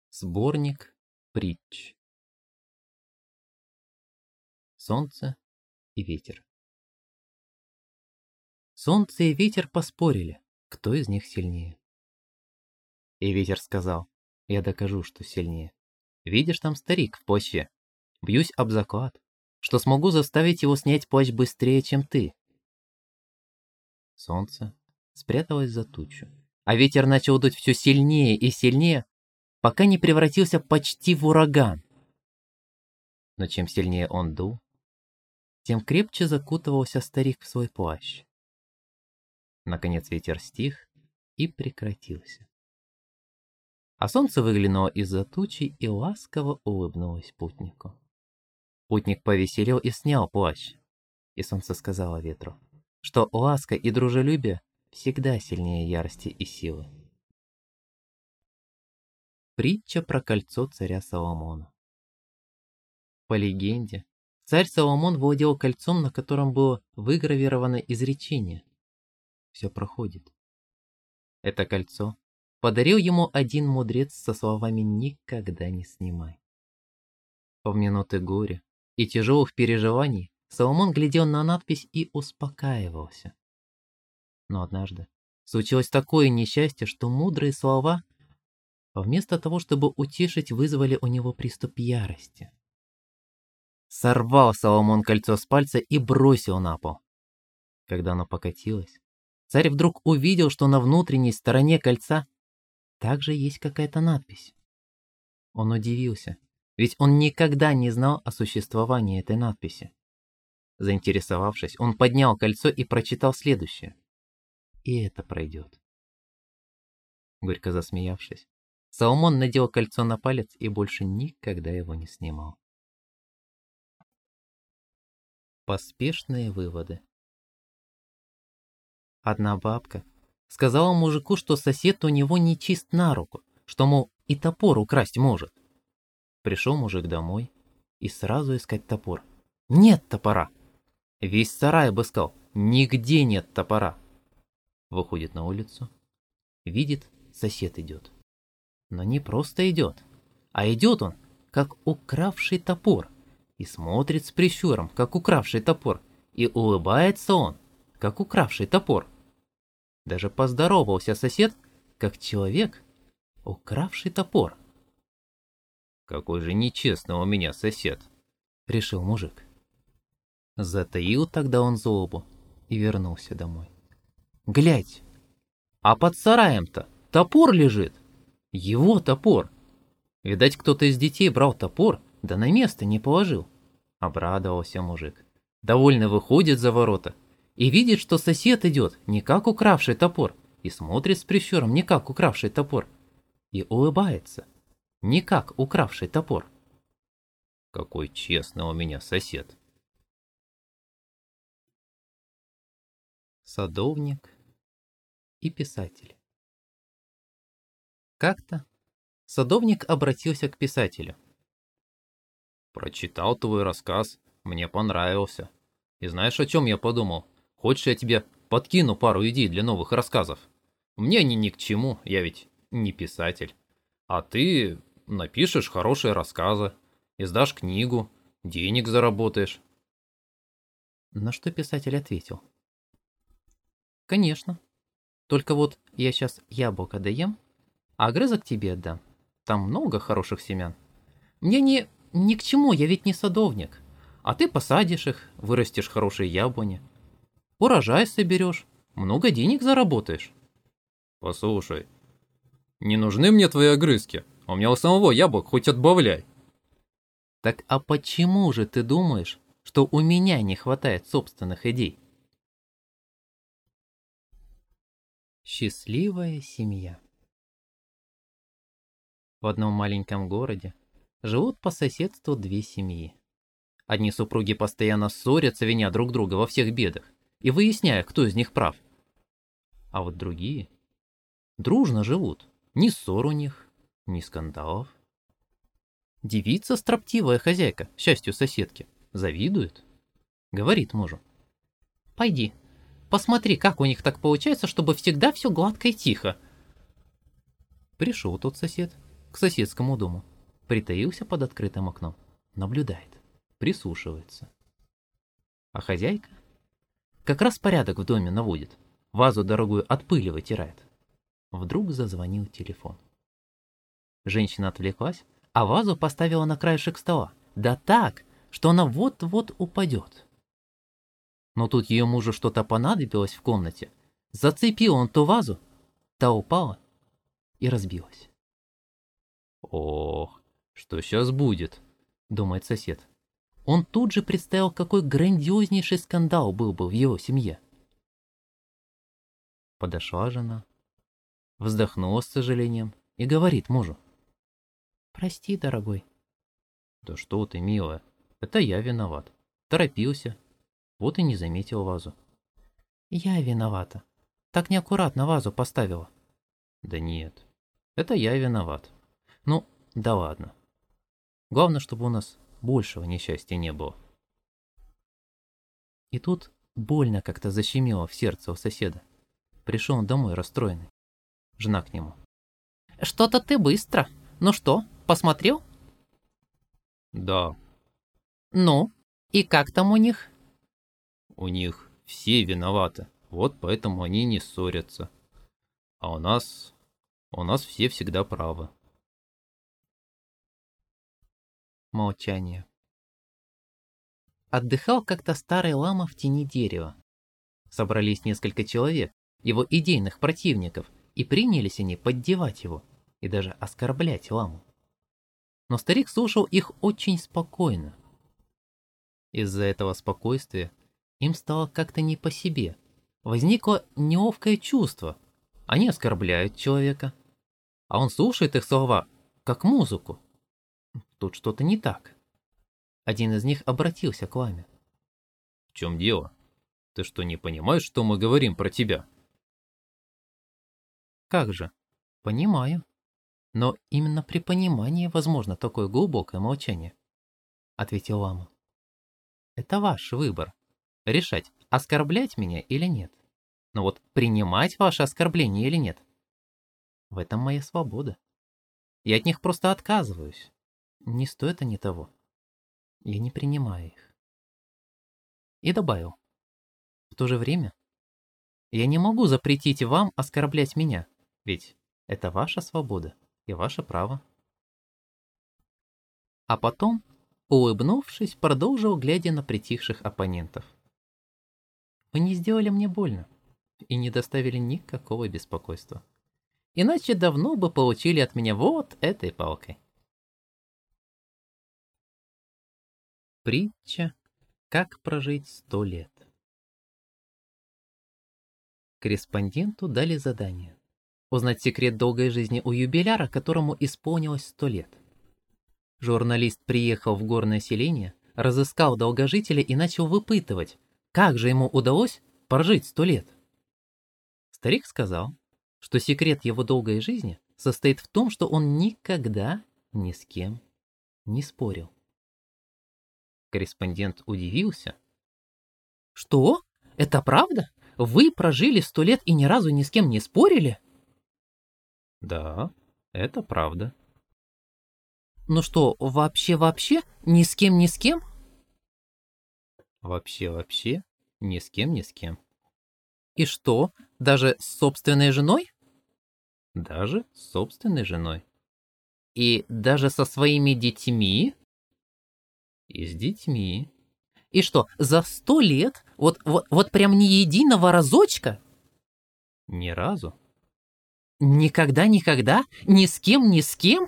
Сборник притч. Солнце и ветер. Солнце и ветер поспорили, кто из них сильнее. И ветер сказал: я докажу, что сильнее. Видишь, там старик в плаще. Бьюсь об заклад, что смогу заставить его снять плащ быстрее, чем ты. Солнце спряталось за тучу, а ветер начал дуть все сильнее и сильнее, пока не превратился почти в ураган. Но чем сильнее он дул, тем крепче закутывался старик в свой плащ. Наконец ветер стих и прекратился. А солнце выглянуло из-за тучи и ласково улыбнулось путнику. Путник повеселел и снял плащ. И солнце сказало ветру, что ласка и дружелюбие всегда сильнее ярости и силы. Притча про кольцо царя Соломона. По легенде, царь Соломон владел кольцом, на котором было выгравировано изречение: «Все проходит». Это кольцо подарил ему один мудрец со словами «никогда не снимай». В минуты горя и тяжелых переживаний Соломон глядел на надпись и успокаивался. Но однажды случилось такое несчастье, что мудрые слова, вместо того, чтобы утешить, вызвали у него приступ ярости. Сорвал Соломон кольцо с пальца и бросил на пол. Когда оно покатилось, царь вдруг увидел, что на внутренней стороне кольца также есть какая-то надпись. Он удивился, ведь он никогда не знал о существовании этой надписи. Заинтересовавшись, он поднял кольцо и прочитал следующее: «И это пройдет». Горько засмеявшись, Соломон надел кольцо на палец и больше никогда его не снимал. Поспешные выводы. Одна бабка сказала мужику, что сосед у него не чист на руку, что, мол, и топор украсть может. Пришел мужик домой и сразу искать топор. Нет топора. Весь сарай обыскал, нигде нет топора. Выходит на улицу, видит, сосед идет. Но не просто идет, а идет он, как укравший топор, и смотрит с прищуром, как укравший топор, и улыбается он, как укравший топор. Даже поздоровался сосед, как человек, укравший топор. «Какой же нечестный у меня сосед», — решил мужик. Затаил тогда он злобу и вернулся домой. Глядь, а под сараем-то топор лежит. Его топор. Видать, кто-то из детей брал топор, да на место не положил. Обрадовался мужик. Довольно выходит за ворота и видит, что сосед идет не как укравший топор, и смотрит с прищуром не как укравший топор, и улыбается не как укравший топор. Какой честный у меня сосед. Садовник и писатель. Как-то садовник обратился к писателю. «Прочитал твой рассказ, мне понравился. И знаешь, о чем я подумал? Хочешь, я тебе подкину пару идей для новых рассказов? Мне они ни к чему, я ведь не писатель. А ты напишешь хорошие рассказы, издашь книгу, денег заработаешь». На что писатель ответил: «Конечно. Только вот я сейчас яблоко доем, а огрызок тебе отдам. Там много хороших семян. Мне ни к чему, я ведь не садовник. А ты посадишь их, вырастешь хорошие яблони. Урожай соберешь, много денег заработаешь». «Послушай, не нужны мне твои огрызки. У меня у самого яблок хоть отбавляй». «Так а почему же ты думаешь, что у меня не хватает собственных идей?» Счастливая семья. В одном маленьком городе живут по соседству две семьи. Одни супруги постоянно ссорятся, виня друг друга во всех бедах и выясняя, кто из них прав. А вот другие дружно живут. Ни ссор у них, ни скандалов. Девица, строптивая хозяйка, счастью соседки, завидует. Говорит мужу: «Пойди, посмотри, как у них так получается, чтобы всегда все гладко и тихо». Пришел тот сосед к соседскому дому, притаился под открытым окном, наблюдает, прислушивается. А хозяйка как раз порядок в доме наводит, вазу дорогую от пыли вытирает. Вдруг зазвонил телефон. Женщина отвлеклась, а вазу поставила на краешек стола, да так, что она вот-вот упадет. Но тут ее мужу что-то понадобилось в комнате. Зацепил он ту вазу, та упала и разбилась. «Ох, что сейчас будет?» — думает сосед. Он тут же представил, какой грандиознейший скандал был бы в его семье. Подошла жена, вздохнула с сожалением и говорит мужу: «Прости, дорогой». «Да что ты, милая, это я виноват. Торопился, вот и не заметил вазу». «Я виновата. Так неаккуратно вазу поставила». «Да нет, это я виноват. Ну, да ладно. Главное, чтобы у нас большего несчастья не было». И тут больно как-то защемило в сердце у соседа. Пришел он домой расстроенный. Жена к нему: «Что-то ты быстро. Ну что, посмотрел?» Да, «Ну, и как там у них?» у них все виноваты, вот поэтому они не ссорятся. А у нас все всегда правы. Молчание. Отдыхал как-то старый лама в тени дерева. Собрались несколько человек, его идейных противников, и принялись они поддевать его и даже оскорблять ламу. Но старик слушал их очень спокойно. Из-за этого спокойствия им стало как-то не по себе. Возникло неловкое чувство. Они оскорбляют человека, а он слушает их слова, как музыку. Тут что-то не так. Один из них обратился к ламе. В чем дело? Ты что, не понимаешь, что мы говорим про тебя? Как же? Понимаю. Но именно при понимании возможно такое глубокое молчание, ответил лама. Это ваш выбор. Решать, оскорблять меня или нет. Но вот принимать ваше оскорбление или нет, в этом моя свобода. Я от них просто отказываюсь. Не стоит они того. Я не принимаю их. И добавил: в то же время я не могу запретить вам оскорблять меня, ведь это ваша свобода и ваше право. А потом, улыбнувшись, продолжил, глядя на притихших оппонентов. Вы не сделали мне больно и не доставили никакого беспокойства. Иначе давно бы получили от меня вот этой палкой. Притча «Как прожить 100 лет». Корреспонденту дали задание узнать секрет долгой жизни у юбиляра, которому исполнилось 100 лет. Журналист приехал в горное селение, разыскал долгожителя и начал выпытывать, как же ему удалось прожить 100 лет. Старик сказал, что секрет его долгой жизни состоит в том, что он никогда ни с кем не спорил. Корреспондент удивился. «Что? Это правда? Вы прожили 100 лет и ни разу ни с кем не спорили?» Да, это правда. «Ну что, вообще ни с кем ни с кем?» Вообще, ни с кем, ни с кем. «И что, даже с собственной женой?» Даже с собственной женой. «И даже со своими детьми?» И с детьми. «И что, за 100 лет вот прям ни единого разочка?» Ни разу. «Никогда? Ни с кем, ни с кем?»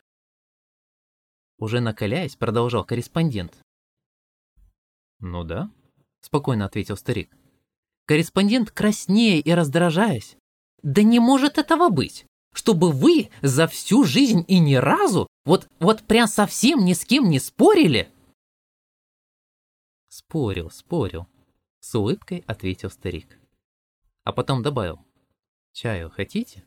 Уже накаляясь, продолжал корреспондент. Ну да. Спокойно ответил старик. Корреспондент, краснея и раздражаясь: «Да не может этого быть, чтобы вы за всю жизнь и ни разу вот прям совсем ни с кем не спорили?» «Спорил, с улыбкой ответил старик. А потом добавил: «Чаю хотите?»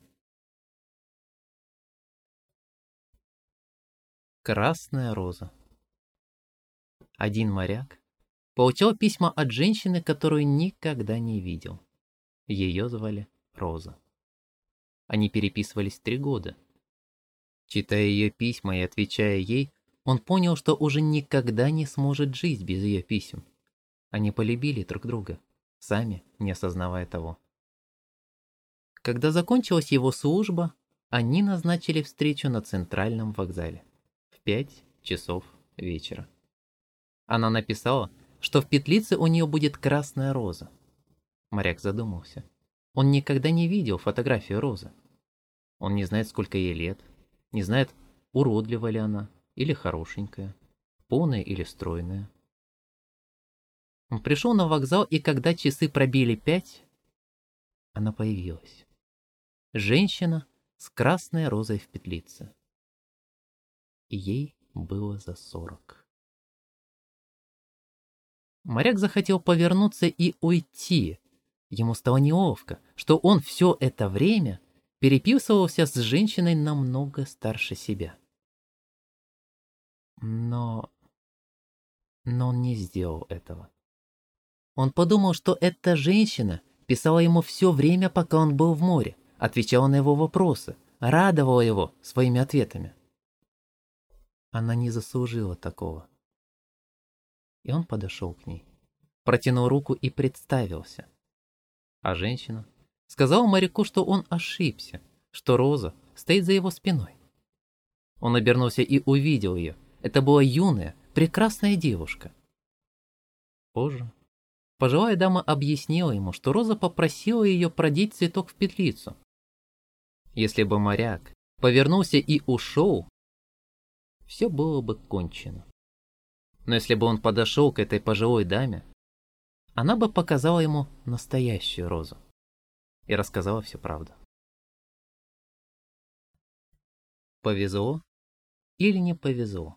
Красная роза. Один моряк получал письма от женщины, которую никогда не видел. Ее звали Роза. Они переписывались 3 года. Читая ее письма и отвечая ей, он понял, что уже никогда не сможет жить без ее писем. Они полюбили друг друга, сами не осознавая того. Когда закончилась его служба, они назначили встречу на центральном вокзале в 5 часов вечера. Она написала, что в петлице у нее будет красная роза. Моряк задумался. Он никогда не видел фотографию розы. Он не знает, сколько ей лет, не знает, уродлива ли она или хорошенькая, полная или стройная. Он пришел на вокзал, и когда часы пробили 5, она появилась. Женщина с красной розой в петлице. И ей было за 40. Моряк захотел повернуться и уйти. Ему стало неловко, что он все это время переписывался с женщиной намного старше себя. Но он не сделал этого. Он подумал, что эта женщина писала ему все время, пока он был в море, отвечала на его вопросы, радовала его своими ответами. Она не заслужила такого. И он подошел к ней, протянул руку и представился. А женщина сказала моряку, что он ошибся, что роза стоит за его спиной. Он обернулся и увидел ее. Это была юная, прекрасная девушка. Позже пожилая дама объяснила ему, что роза попросила ее продеть цветок в петлицу. Если бы моряк повернулся и ушел, все было бы кончено. Но если бы он подошел к этой пожилой даме, она бы показала ему настоящую розу и рассказала всю правду. Повезло или не повезло?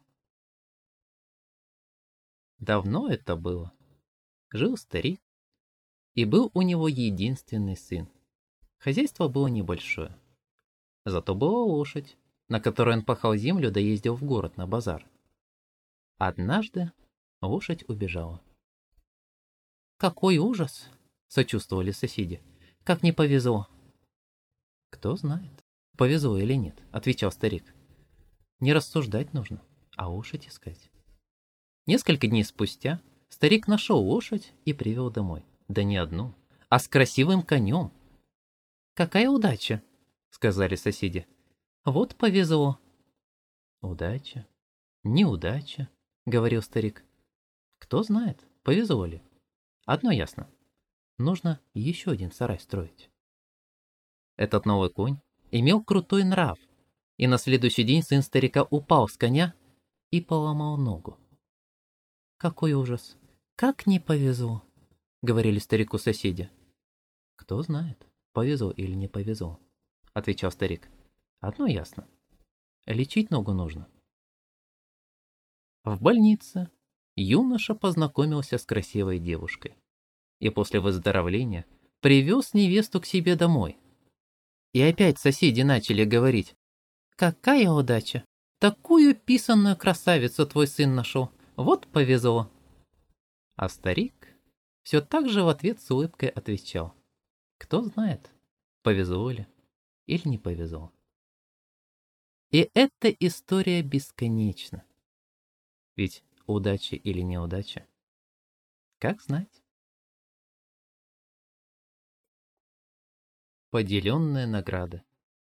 Давно это было. Жил старик, и был у него единственный сын. Хозяйство было небольшое. Зато была лошадь, на которой он пахал землю да ездил в город на базар. Однажды лошадь убежала. «Какой ужас!» — сочувствовали соседи. «Как не повезло!» «Кто знает, повезло или нет», — отвечал старик. «Не рассуждать нужно, а лошадь искать». Несколько дней спустя старик нашел лошадь и привел домой. Да не одну, а с красивым конем. «Какая удача!» — сказали соседи. «Вот повезло». «Удача? Неудача?» — говорил старик. «Кто знает, повезло ли? Одно ясно. Нужно еще один сарай строить». Этот новый конь имел крутой нрав, и на следующий день сын старика упал с коня и поломал ногу. «Какой ужас! Как не повезло!» — говорили старику соседи. «Кто знает, повезло или не повезло», — отвечал старик. «Одно ясно. Лечить ногу нужно». В больнице юноша познакомился с красивой девушкой и после выздоровления привез невесту к себе домой. И опять соседи начали говорить: «Какая удача! Такую писанную красавицу твой сын нашел! Вот повезло!» А старик все так же в ответ с улыбкой отвечал: «Кто знает, повезло ли или не повезло». И эта история бесконечна. Ведь удача или неудача, как знать? Поделенная награда.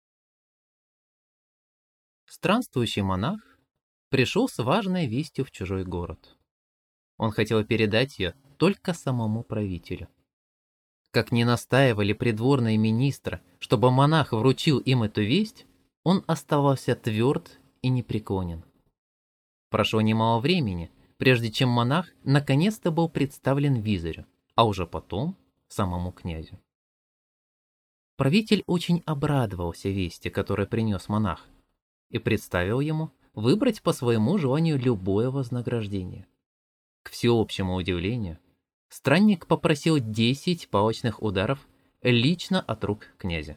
Странствующий монах пришел с важной вестью в чужой город. Он хотел передать ее только самому правителю. Как ни настаивали придворные министры, чтобы монах вручил им эту весть, он оставался тверд и непреклонен. Прошло немало времени, прежде чем монах наконец-то был представлен визирю, а уже потом самому князю. Правитель очень обрадовался вести, которую принес монах, и представил ему выбрать по своему желанию любое вознаграждение. К всеобщему удивлению, странник попросил 10 палочных ударов лично от рук князя.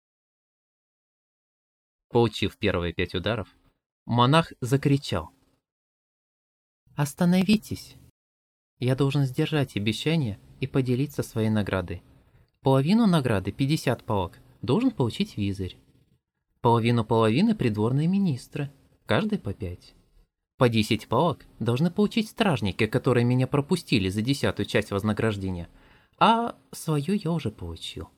Получив первые 5 ударов, монах закричал: «Остановитесь! Я должен сдержать обещание и поделиться своей наградой. Половину награды, 50 палок, должен получить визирь». Половину половины придворные министры, каждый по 5. По 10 палок должны получить стражники, которые меня пропустили за 10-ю часть вознаграждения, а свою я уже получил.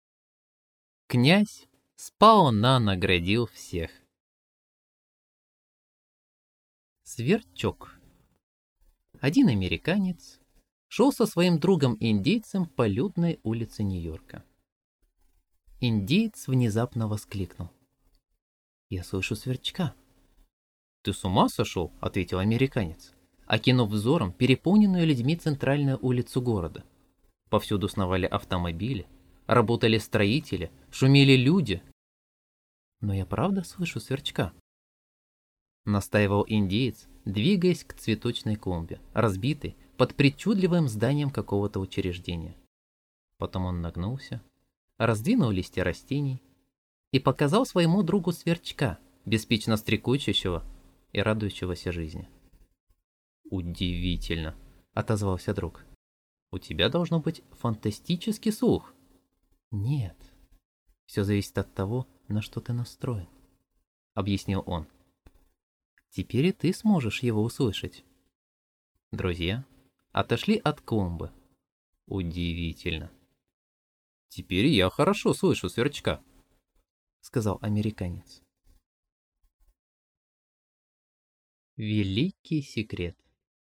Князь сполна наградил всех. Сверчок. Один американец шел со своим другом-индейцем по людной улице Нью-Йорка. Индеец внезапно воскликнул: «Я слышу сверчка». «Ты с ума сошел?» — ответил американец, окинув взором переполненную людьми центральную улицу города. Повсюду сновали автомобили, работали строители, шумели люди. «Но я правда слышу сверчка?» — настаивал индеец, двигаясь к цветочной клумбе, разбитой под причудливым зданием какого-то учреждения. Потом он нагнулся, раздвинул листья растений и показал своему другу сверчка, беспечно стрекочущего и радующегося жизни. «Удивительно», — отозвался друг. «У тебя должно быть фантастический слух». «Нет, все зависит от того, на что ты настроен», — объяснил он. «Теперь и ты сможешь его услышать». Друзья отошли от клумбы. «Удивительно. Теперь я хорошо слышу сверчка», — сказал американец. Великий секрет.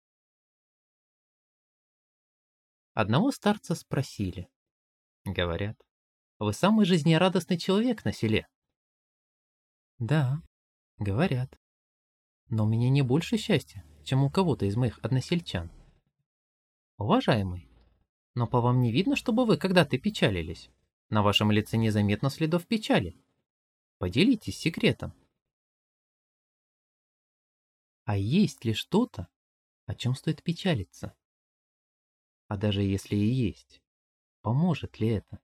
Одного старца спросили. Говорят, вы самый жизнерадостный человек на селе. Да, говорят. Но у меня не больше счастья, чем у кого-то из моих односельчан. Уважаемый, но по вам не видно, чтобы вы когда-то печалились. На вашем лице незаметно следов печали. Поделитесь секретом. А есть ли что-то, о чем стоит печалиться? А даже если и есть, поможет ли это?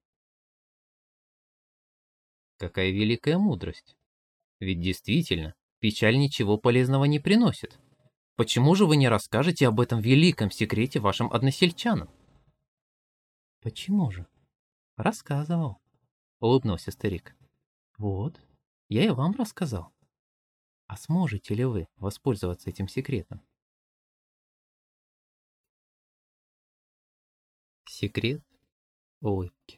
Какая великая мудрость! Ведь действительно, печаль ничего полезного не приносит. Почему же вы не расскажете об этом великом секрете вашим односельчанам? Почему же? Рассказывал, улыбнулся старик. Вот, я и вам рассказал. А сможете ли вы воспользоваться этим секретом? Секрет улыбки.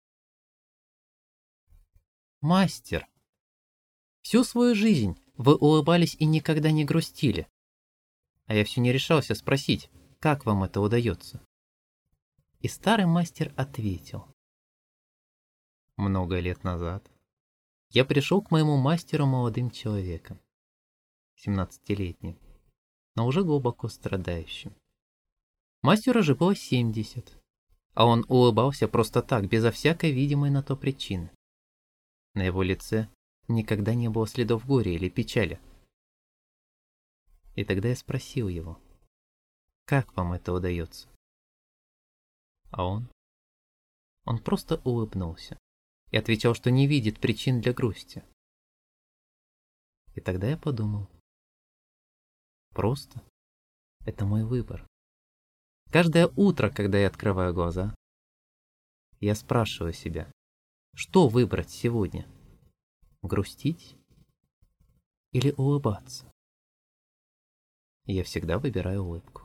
Мастер, всю свою жизнь вы улыбались и никогда не грустили. А я все не решался спросить, как вам это удается. И старый мастер ответил. Много лет назад я пришел к моему мастеру молодым человеком, 17-летним, но уже глубоко страдающим. Мастеру же было 70, а он улыбался просто так, безо всякой видимой на то причины. На его лице никогда не было следов горя или печали. И тогда я спросил его, как вам это удается? А он просто улыбнулся и отвечал, что не видит причин для грусти. И тогда я подумал, просто это мой выбор. Каждое утро, когда я открываю глаза, я спрашиваю себя, что выбрать сегодня? Грустить или улыбаться? И я всегда выбираю улыбку.